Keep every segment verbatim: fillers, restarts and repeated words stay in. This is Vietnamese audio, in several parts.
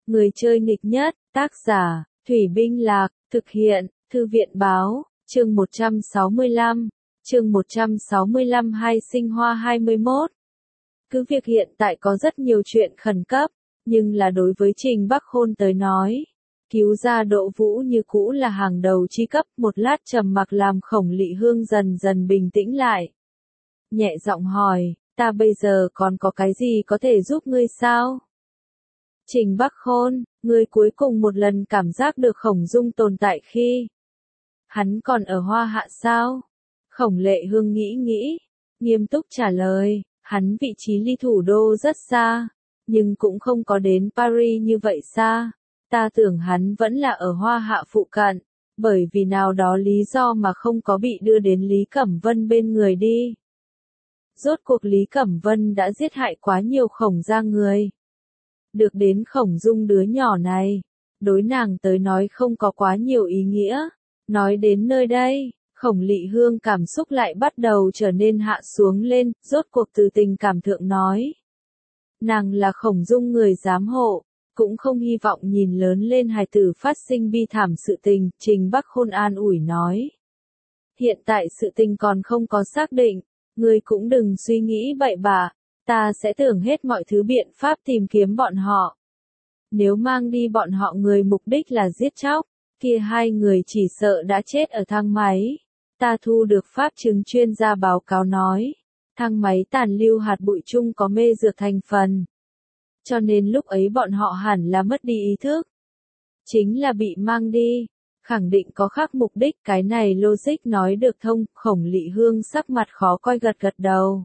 Người chơi nghịch nhất, tác giả, Thủy Binh Lạc, thực hiện, Thư viện báo, chương một trăm sáu mươi lăm, chương một trăm sáu mươi lăm hai sinh hoa hai mươi mốt. Cứ việc hiện tại có rất nhiều chuyện khẩn cấp, nhưng là đối với Trình Bắc Khôn tới nói, cứu ra Đỗ Vũ như cũ là hàng đầu chi cấp. Một lát trầm mặc làm Khổng Lị Hương dần dần bình tĩnh lại. Nhẹ giọng hỏi, ta bây giờ còn có cái gì có thể giúp ngươi sao? Trình Bắc Khôn, ngươi cuối cùng một lần cảm giác được Khổng Dung tồn tại khi hắn còn ở Hoa Hạ sao? Khổng Lệ Hương nghĩ nghĩ, nghiêm túc trả lời, hắn vị trí ly thủ đô rất xa, nhưng cũng không có đến Paris như vậy xa. Ta tưởng hắn vẫn là ở Hoa Hạ phụ cận, bởi vì nào đó lý do mà không có bị đưa đến Lý Cẩm Vân bên người đi. Rốt cuộc Lý Cẩm Vân đã giết hại quá nhiều Khổng gia người. Được đến Khổng Dung đứa nhỏ này, đối nàng tới nói không có quá nhiều ý nghĩa. Nói đến nơi đây, Khổng Lị Hương cảm xúc lại bắt đầu trở nên hạ xuống lên, rốt cuộc từ tình cảm thượng nói. Nàng là Khổng Dung người giám hộ, cũng không hy vọng nhìn lớn lên hài tử phát sinh bi thảm sự tình. Trình Bắc Khôn an ủi nói. Hiện tại sự tình còn không có xác định, ngươi cũng đừng suy nghĩ bậy bạ, ta sẽ tưởng hết mọi thứ biện pháp tìm kiếm bọn họ. Nếu mang đi bọn họ người mục đích là giết chóc, kia hai người chỉ sợ đã chết ở thang máy. Ta thu được pháp chứng chuyên gia báo cáo nói, thang máy tàn lưu hạt bụi chung có mê dược thành phần. Cho nên lúc ấy bọn họ hẳn là mất đi ý thức. Chính là bị mang đi, khẳng định có khác mục đích. Cái này logic nói được thông. Khổng Lị Hương sắc mặt khó coi gật gật đầu.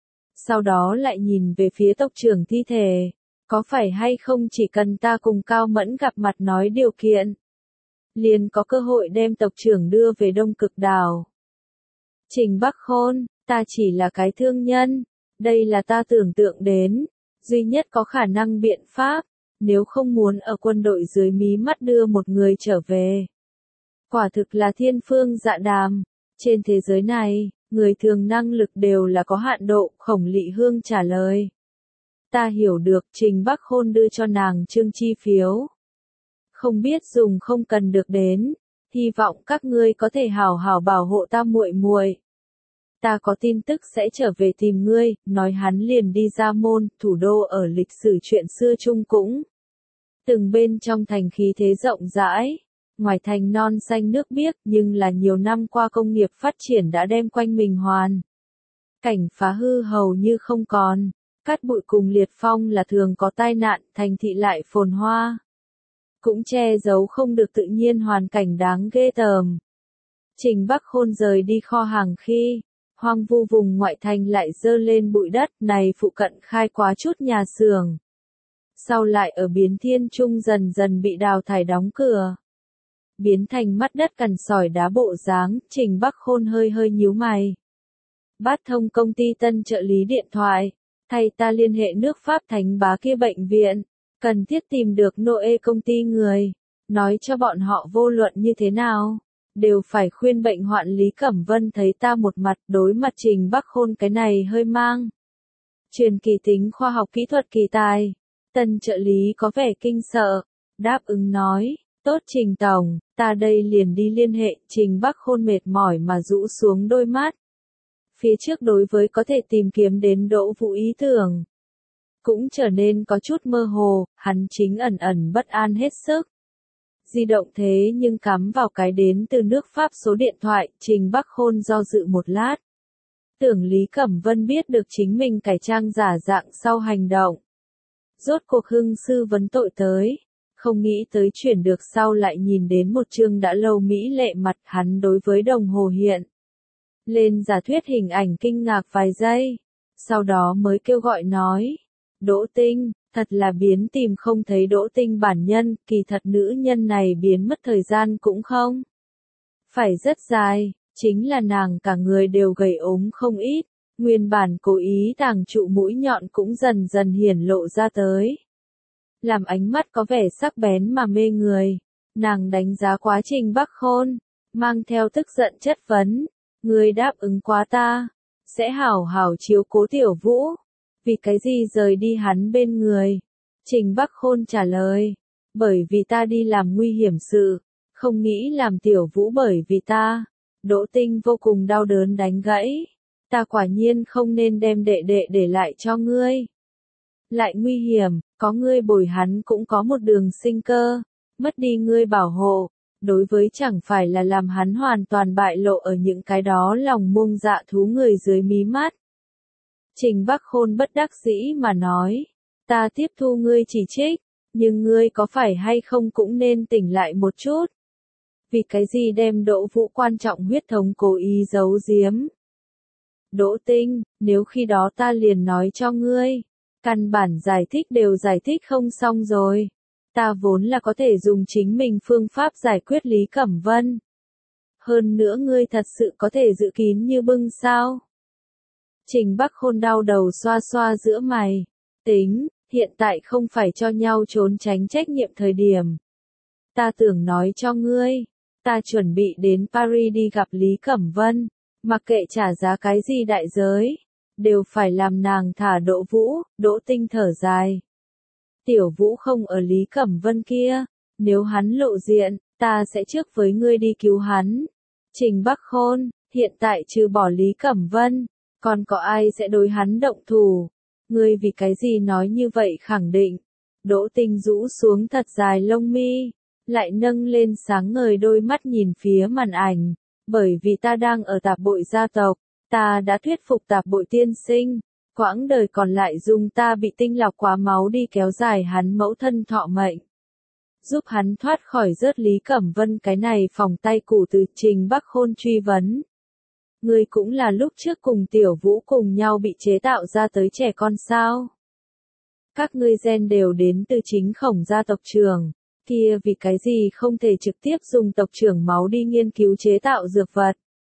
Sau đó lại nhìn về phía tộc trưởng thi thể. Có phải hay không chỉ cần ta cùng Cao Mẫn gặp mặt nói điều kiện, liền có cơ hội đem tộc trưởng đưa về Đông Cực Đảo. Trình Bắc Khôn, ta chỉ là cái thương nhân. Đây là ta tưởng tượng đến duy nhất có khả năng biện pháp, nếu không muốn ở quân đội dưới mí mắt đưa một người trở về. Quả thực là thiên phương dạ đàm. Trên thế giới này, người thường năng lực đều là có hạn độ. Khổng Lị Hương trả lời. Ta hiểu được. Trình Bắc Khôn đưa cho nàng trương chi phiếu. Không biết dùng không cần được đến. Hy vọng các ngươi có thể hảo hảo bảo hộ ta muội muội. Ta có tin tức sẽ trở về tìm ngươi. Nói hắn liền đi ra môn. Thủ đô ở lịch sử chuyện xưa chung cũng từng bên trong thành khí thế rộng rãi. Ngoài thành non xanh nước biếc, nhưng là nhiều năm qua công nghiệp phát triển đã đem quanh mình hoàn cảnh phá hư hầu như không còn. Cát bụi cùng liệt phong là thường có tai nạn, thành thị lại phồn hoa. Cũng che giấu không được tự nhiên hoàn cảnh đáng ghê tởm. Trình Bắc Khôn rời đi kho hàng khi hoang vu vùng ngoại thành lại dơ lên bụi đất. Này phụ cận khai quá chút nhà xưởng, sau lại ở Biến Thiên Trung dần dần bị đào thải đóng cửa, biến thành mắt đất cằn sỏi đá bộ dáng. Trình Bắc Khôn hơi hơi nhíu mày. Bát thông công ty tân trợ lý điện thoại, thay ta liên hệ nước Pháp Thánh Bá kia bệnh viện, cần thiết tìm được Noe công ty người, nói cho bọn họ vô luận như thế nào, đều phải khuyên bệnh hoạn Lý Cẩm Vân thấy ta một mặt. Đối mặt Trình Bắc Khôn cái này hơi mang truyền kỳ tính khoa học kỹ thuật kỳ tài, tân trợ lý có vẻ kinh sợ, đáp ứng nói. Tốt Trình Tổng, ta đây liền đi liên hệ. Trình Bắc Khôn mệt mỏi mà rũ xuống đôi mắt. Phía trước đối với có thể tìm kiếm đến Đỗ Vũ ý tưởng cũng trở nên có chút mơ hồ. Hắn chính ẩn ẩn bất an hết sức. Di động thế nhưng cắm vào cái đến từ nước Pháp số điện thoại. Trình Bắc Khôn do dự một lát. Tưởng Lý Cẩm Vân biết được chính mình cải trang giả dạng sau hành động. Rốt cuộc hưng sư vấn tội tới. Không nghĩ tới chuyển được sau lại nhìn đến một chương đã lâu mỹ lệ mặt. Hắn đối với đồng hồ hiện lên giả thuyết hình ảnh kinh ngạc vài giây. Sau đó mới kêu gọi nói. Đỗ Tinh, thật là biến tìm không thấy Đỗ Tinh bản nhân. Kỳ thật nữ nhân này biến mất thời gian cũng không phải rất dài. Chính là nàng cả người đều gầy ốm không ít. Nguyên bản cố ý tàng trụ mũi nhọn cũng dần dần hiển lộ ra tới. Làm ánh mắt có vẻ sắc bén mà mê người. Nàng đánh giá quá Trình Bắc Khôn, mang theo tức giận chất vấn. Ngươi đáp ứng quá ta, sẽ hảo hảo chiếu cố Tiểu Vũ. Vì cái gì rời đi hắn bên người? Trình Bắc Khôn trả lời. bởi vì ta đi làm nguy hiểm sự, không nghĩ làm Tiểu Vũ bởi vì ta. Đỗ Tinh vô cùng đau đớn đánh gãy. Ta quả nhiên không nên đem đệ đệ để lại cho ngươi. Lại nguy hiểm, có ngươi bồi hắn cũng có một đường sinh cơ, mất đi ngươi bảo hộ, đối với chẳng phải là làm hắn hoàn toàn bại lộ ở những cái đó lòng muông dạ thú người dưới mí mắt. Trình Bắc Khôn bất đắc dĩ mà nói, ta tiếp thu ngươi chỉ trích, nhưng ngươi có phải hay không cũng nên tỉnh lại một chút. Vì cái gì đem Đỗ Vũ quan trọng huyết thống cố ý giấu giếm? Đỗ Tinh, nếu khi đó ta liền nói cho ngươi, căn bản giải thích đều giải thích không xong rồi. Ta vốn là có thể dùng chính mình phương pháp giải quyết Lý Cẩm Vân. Hơn nữa ngươi thật sự có thể giữ kín như bưng sao? Trình Bắc Khôn đau đầu xoa xoa giữa mày. Tính, hiện tại không phải cho nhau trốn tránh trách nhiệm thời điểm. Ta tưởng nói cho ngươi, ta chuẩn bị đến Paris đi gặp Lý Cẩm Vân, mặc kệ trả giá cái gì đại giới, đều phải làm nàng thả Đỗ Vũ. Đỗ Tinh thở dài. Tiểu Vũ không ở Lý Cẩm Vân kia, nếu hắn lộ diện, ta sẽ trước với ngươi đi cứu hắn. Trình Bắc Khôn, hiện tại trừ bỏ Lý Cẩm Vân, còn có ai sẽ đối hắn động thủ? Ngươi vì cái gì nói như vậy khẳng định? Đỗ Tinh rũ xuống thật dài lông mi, lại nâng lên sáng ngời đôi mắt nhìn phía màn ảnh, bởi vì ta đang ở tạp bội gia tộc, ta đã thuyết phục tạp bội tiên sinh, quãng đời còn lại dùng ta bị tinh lọc quá máu đi kéo dài hắn mẫu thân thọ mệnh. Giúp hắn thoát khỏi rớt Lý Cẩm Vân cái này phòng tay củ từ. Trình Bắc Khôn truy vấn. Ngươi cũng là lúc trước cùng Tiểu Vũ cùng nhau bị chế tạo ra tới trẻ con sao? Các ngươi gen đều đến từ chính Khổng gia tộc trưởng, kia vì cái gì không thể trực tiếp dùng tộc trưởng máu đi nghiên cứu chế tạo dược vật?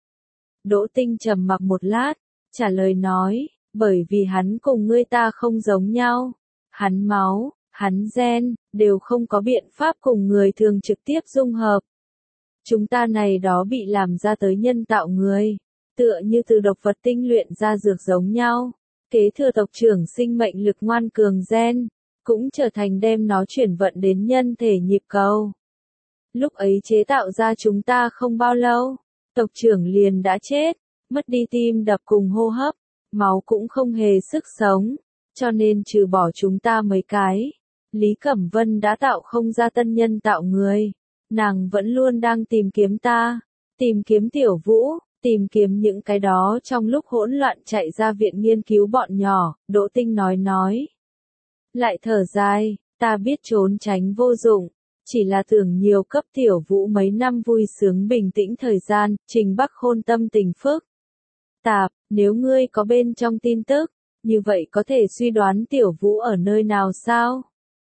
Đỗ Tinh trầm mặc một lát, trả lời nói, bởi vì hắn cùng ngươi ta không giống nhau. Hắn máu, hắn gen, đều không có biện pháp cùng người thường trực tiếp dung hợp. Chúng ta này đó bị làm ra tới nhân tạo người, tựa như từ độc vật tinh luyện ra dược giống nhau, kế thừa tộc trưởng sinh mệnh lực ngoan cường gen, cũng trở thành đem nó chuyển vận đến nhân thể nhịp cầu. Lúc ấy chế tạo ra chúng ta không bao lâu, tộc trưởng liền đã chết, mất đi tim đập cùng hô hấp, máu cũng không hề sức sống, cho nên trừ bỏ chúng ta mấy cái, Lý Cẩm Vân đã tạo không ra tân nhân tạo người. Nàng vẫn luôn đang tìm kiếm ta, tìm kiếm Tiểu Vũ, tìm kiếm những cái đó trong lúc hỗn loạn chạy ra viện nghiên cứu bọn nhỏ. Đỗ Tinh nói nói. Lại thở dài, ta biết trốn tránh vô dụng, chỉ là tưởng nhiều cấp Tiểu Vũ mấy năm vui sướng bình tĩnh thời gian. Trình Bắc Khôn tâm tình phức tạp, nếu ngươi có bên trong tin tức, như vậy có thể suy đoán Tiểu Vũ ở nơi nào sao?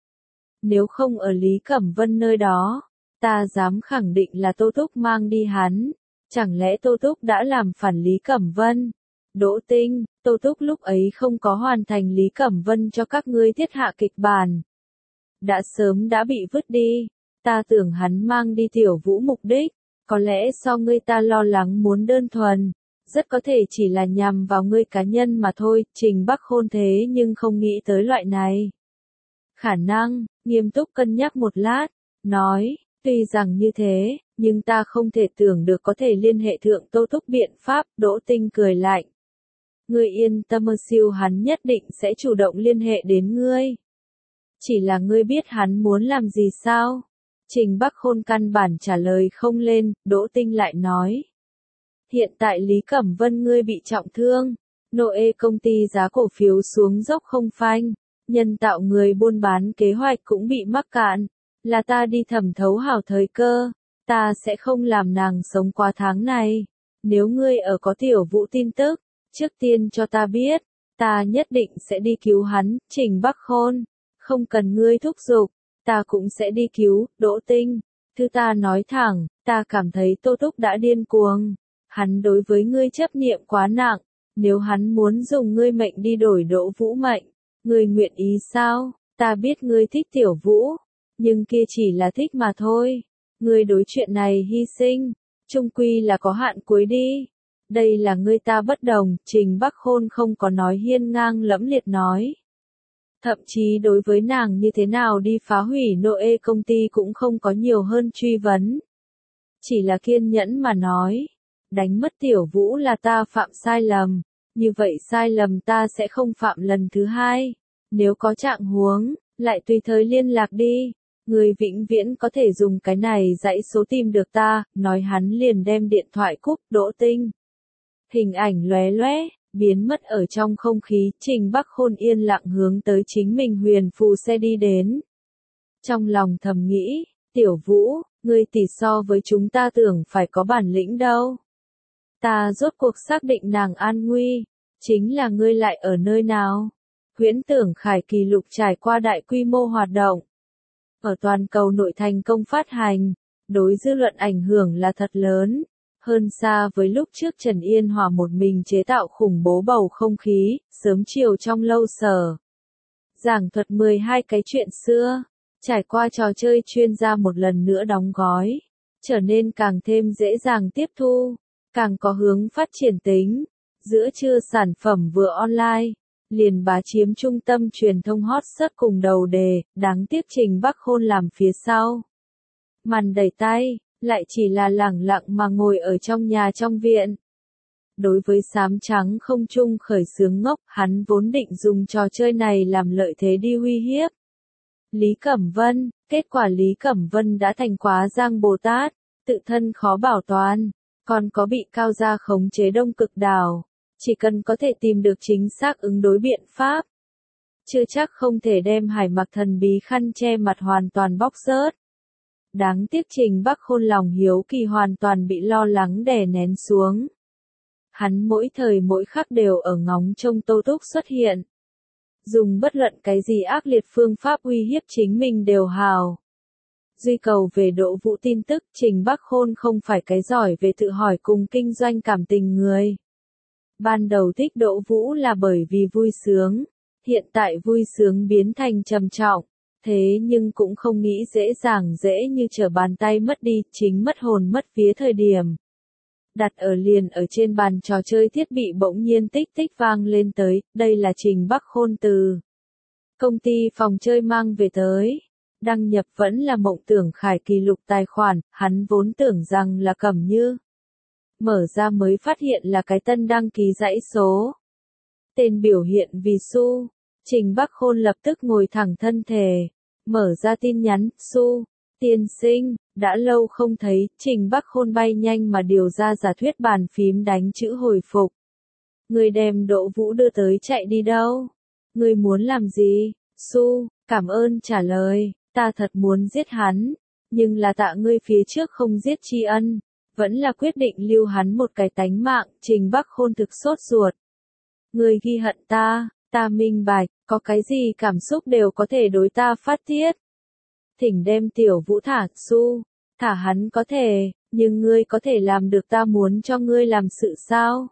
Nếu không ở Lý Cẩm Vân nơi đó, ta dám khẳng định là Tô Túc mang đi hắn. Chẳng lẽ Tô Túc đã làm phản Lý Cẩm Vân? Đỗ Tinh, Tô Túc lúc ấy không có hoàn thành Lý Cẩm Vân cho các ngươi thiết hạ kịch bản. Đã sớm đã bị vứt đi. Ta tưởng hắn mang đi Tiểu Vũ mục đích, có lẽ so ngươi ta lo lắng muốn đơn thuần, rất có thể chỉ là nhằm vào ngươi cá nhân mà thôi. Trình Bắc Khôn thế nhưng không nghĩ tới loại này khả năng, nghiêm túc cân nhắc một lát, nói, tuy rằng như thế, nhưng ta không thể tưởng được có thể liên hệ thượng Tô Túc biện pháp. Đỗ Tinh cười lạnh. Ngươi yên tâm, siêu hắn nhất định sẽ chủ động liên hệ đến ngươi. Chỉ là ngươi biết hắn muốn làm gì sao? Trình Bắc Khôn căn bản trả lời không lên. Đỗ Tinh lại nói. Hiện tại Lý Cẩm Vân ngươi bị trọng thương, Noe công ty giá cổ phiếu xuống dốc không phanh, nhân tạo người buôn bán kế hoạch cũng bị mắc cạn, là ta đi thẩm thấu hảo thời cơ, ta sẽ không làm nàng sống qua tháng này. Nếu ngươi ở có Tiểu Vũ tin tức, trước tiên cho ta biết, ta nhất định sẽ đi cứu hắn. Trình Bắc Khôn, không cần ngươi thúc giục, ta cũng sẽ đi cứu. Đỗ Tinh, thứ ta nói thẳng, ta cảm thấy Tô Túc đã điên cuồng, hắn đối với ngươi chấp niệm quá nặng, nếu hắn muốn dùng ngươi mệnh đi đổi Đỗ Vũ mệnh, ngươi nguyện ý sao? Ta biết ngươi thích Tiểu Vũ, nhưng kia chỉ là thích mà thôi. Ngươi đối chuyện này hy sinh, chung quy là có hạn cuối đi. Đây là ngươi ta bất đồng. Trình Bắc Khôn không có nói hiên ngang lẫm liệt nói. Thậm chí đối với nàng như thế nào đi phá hủy Noe công ty cũng không có nhiều hơn truy vấn. Chỉ là kiên nhẫn mà nói, đánh mất Tiểu Vũ là ta phạm sai lầm, như vậy sai lầm ta sẽ không phạm lần thứ hai. Nếu có trạng huống, lại tùy thời liên lạc đi. Người vĩnh viễn có thể dùng cái này dãy số tìm được ta, nói hắn liền đem điện thoại cúp. Đỗ Tinh. Hình ảnh lóe lóe, biến mất ở trong không khí. Trình Bắc Khôn yên lặng hướng tới chính mình huyền phù xe đi đến. Trong lòng thầm nghĩ, Tiểu Vũ, ngươi tỷ so với chúng ta tưởng phải có bản lĩnh đâu. Ta rốt cuộc xác định nàng an nguy, chính là ngươi lại ở nơi nào? Huyễn Tưởng Khải Kỳ Lục trải qua đại quy mô hoạt động. Ở toàn cầu nội thành công phát hành, đối dư luận ảnh hưởng là thật lớn, hơn xa với lúc trước Trần Yên Hòa một mình chế tạo khủng bố bầu không khí, sớm chiều trong lâu sở. Giảng thuật mười hai cái chuyện xưa, trải qua trò chơi chuyên gia một lần nữa đóng gói, trở nên càng thêm dễ dàng tiếp thu, càng có hướng phát triển tính, giữa trưa sản phẩm vừa online. Liền bá chiếm trung tâm truyền thông hot search cùng đầu đề, đáng tiếc Trình Bắc Khôn làm phía sau. Màn đẩy tay, lại chỉ là lẳng lặng mà ngồi ở trong nhà trong viện. Đối với xám trắng không trung khởi xướng ngốc, hắn vốn định dùng trò chơi này làm lợi thế đi uy hiếp Lý Cẩm Vân, kết quả Lý Cẩm Vân đã thành quá giang Bồ Tát, tự thân khó bảo toàn, còn có bị cao gia khống chế Đông Cực Đảo. Chỉ cần có thể tìm được chính xác ứng đối biện pháp, chưa chắc không thể đem Hải Mặc thần bí khăn che mặt hoàn toàn bóc rớt. Đáng tiếc Trình Bắc Khôn lòng hiếu kỳ hoàn toàn bị lo lắng đè nén xuống. Hắn mỗi thời mỗi khắc đều ở ngóng trông Tô Túc xuất hiện. Dùng bất luận cái gì ác liệt phương pháp uy hiếp chính mình đều hào. Duy cầu về Đỗ Vũ tin tức, Trình Bắc Khôn không phải cái giỏi về tự hỏi cùng kinh doanh cảm tình người. Ban đầu thích Đỗ Vũ là bởi vì vui sướng, hiện tại vui sướng biến thành trầm trọng, thế nhưng cũng không nghĩ dễ dàng dễ như trở bàn tay mất đi, chính mất hồn mất vía thời điểm. Đặt ở liền ở trên bàn trò chơi thiết bị bỗng nhiên tích tích vang lên tới, đây là Trình Bắc Khôn từ công ty phòng chơi mang về tới. Đăng nhập vẫn là Mộng Tưởng Khải Kỳ Lục tài khoản, hắn vốn tưởng rằng là Cẩm Như. Mở ra mới phát hiện là cái tân đăng ký dãy số. Tên biểu hiện vì Su. Trình Bắc Khôn lập tức ngồi thẳng thân thể. Mở ra tin nhắn, Su. Tiên sinh, đã lâu không thấy, Trình Bắc Khôn bay nhanh mà điều ra giả thuyết bàn phím đánh chữ hồi phục. Người đem Đỗ Vũ đưa tới chạy đi đâu? Người muốn làm gì? Su, cảm ơn trả lời, ta thật muốn giết hắn, nhưng là tạ ngươi phía trước không giết tri ân. Vẫn là quyết định lưu hắn một cái tánh mạng, Trình Bắc Khôn thực sốt ruột. Người ghi hận ta, ta minh bạch, có cái gì cảm xúc đều có thể đối ta phát tiết. Thỉnh đem Tiểu Vũ thả, Su, thả hắn có thể, nhưng ngươi có thể làm được ta muốn cho ngươi làm sự sao?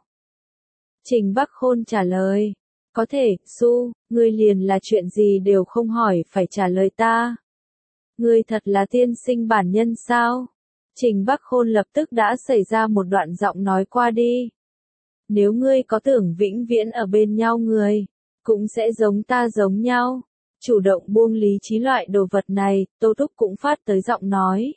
Trình Bắc Khôn trả lời, có thể, Su, ngươi liền là chuyện gì đều không hỏi phải trả lời ta. Ngươi thật là tiên sinh bản nhân sao? Trình Bắc Khôn lập tức đã xảy ra một đoạn giọng nói qua đi. Nếu ngươi có tưởng vĩnh viễn ở bên nhau người, cũng sẽ giống ta giống nhau. Chủ động buông lý trí loại đồ vật này, Tô Túc cũng phát tới giọng nói.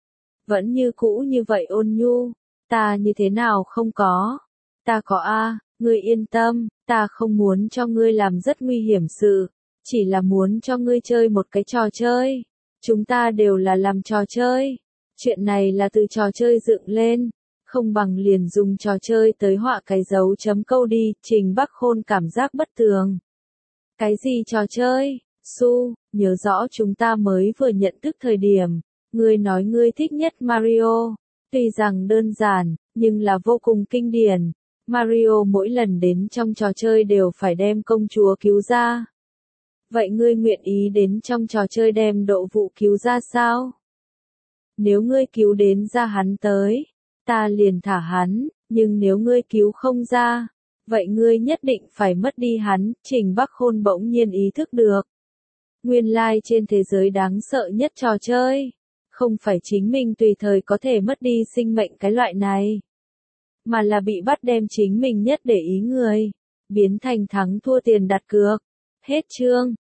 Vẫn như cũ như vậy ôn nhu, ta như thế nào không có. Ta có a, ngươi yên tâm, ta không muốn cho ngươi làm rất nguy hiểm sự, chỉ là muốn cho ngươi chơi một cái trò chơi. Chúng ta đều là làm trò chơi. Chuyện này là từ trò chơi dựng lên, không bằng liền dùng trò chơi tới họa cái dấu chấm câu đi, Trình Bắc Khôn cảm giác bất tường. Cái gì trò chơi? Su, nhớ rõ chúng ta mới vừa nhận thức thời điểm, ngươi nói ngươi thích nhất Mario, tuy rằng đơn giản, nhưng là vô cùng kinh điển. Mario mỗi lần đến trong trò chơi đều phải đem công chúa cứu ra. Vậy ngươi nguyện ý đến trong trò chơi đem Đỗ Vũ cứu ra sao? Nếu ngươi cứu đến ra hắn tới, ta liền thả hắn, nhưng nếu ngươi cứu không ra, vậy ngươi nhất định phải mất đi hắn. Trình Bắc Khôn bỗng nhiên ý thức được. Nguyên lai trên thế giới đáng sợ nhất trò chơi, không phải chính mình tùy thời có thể mất đi sinh mệnh cái loại này, mà là bị bắt đem chính mình nhất để ý người, biến thành thắng thua tiền đặt cược. Hết chương.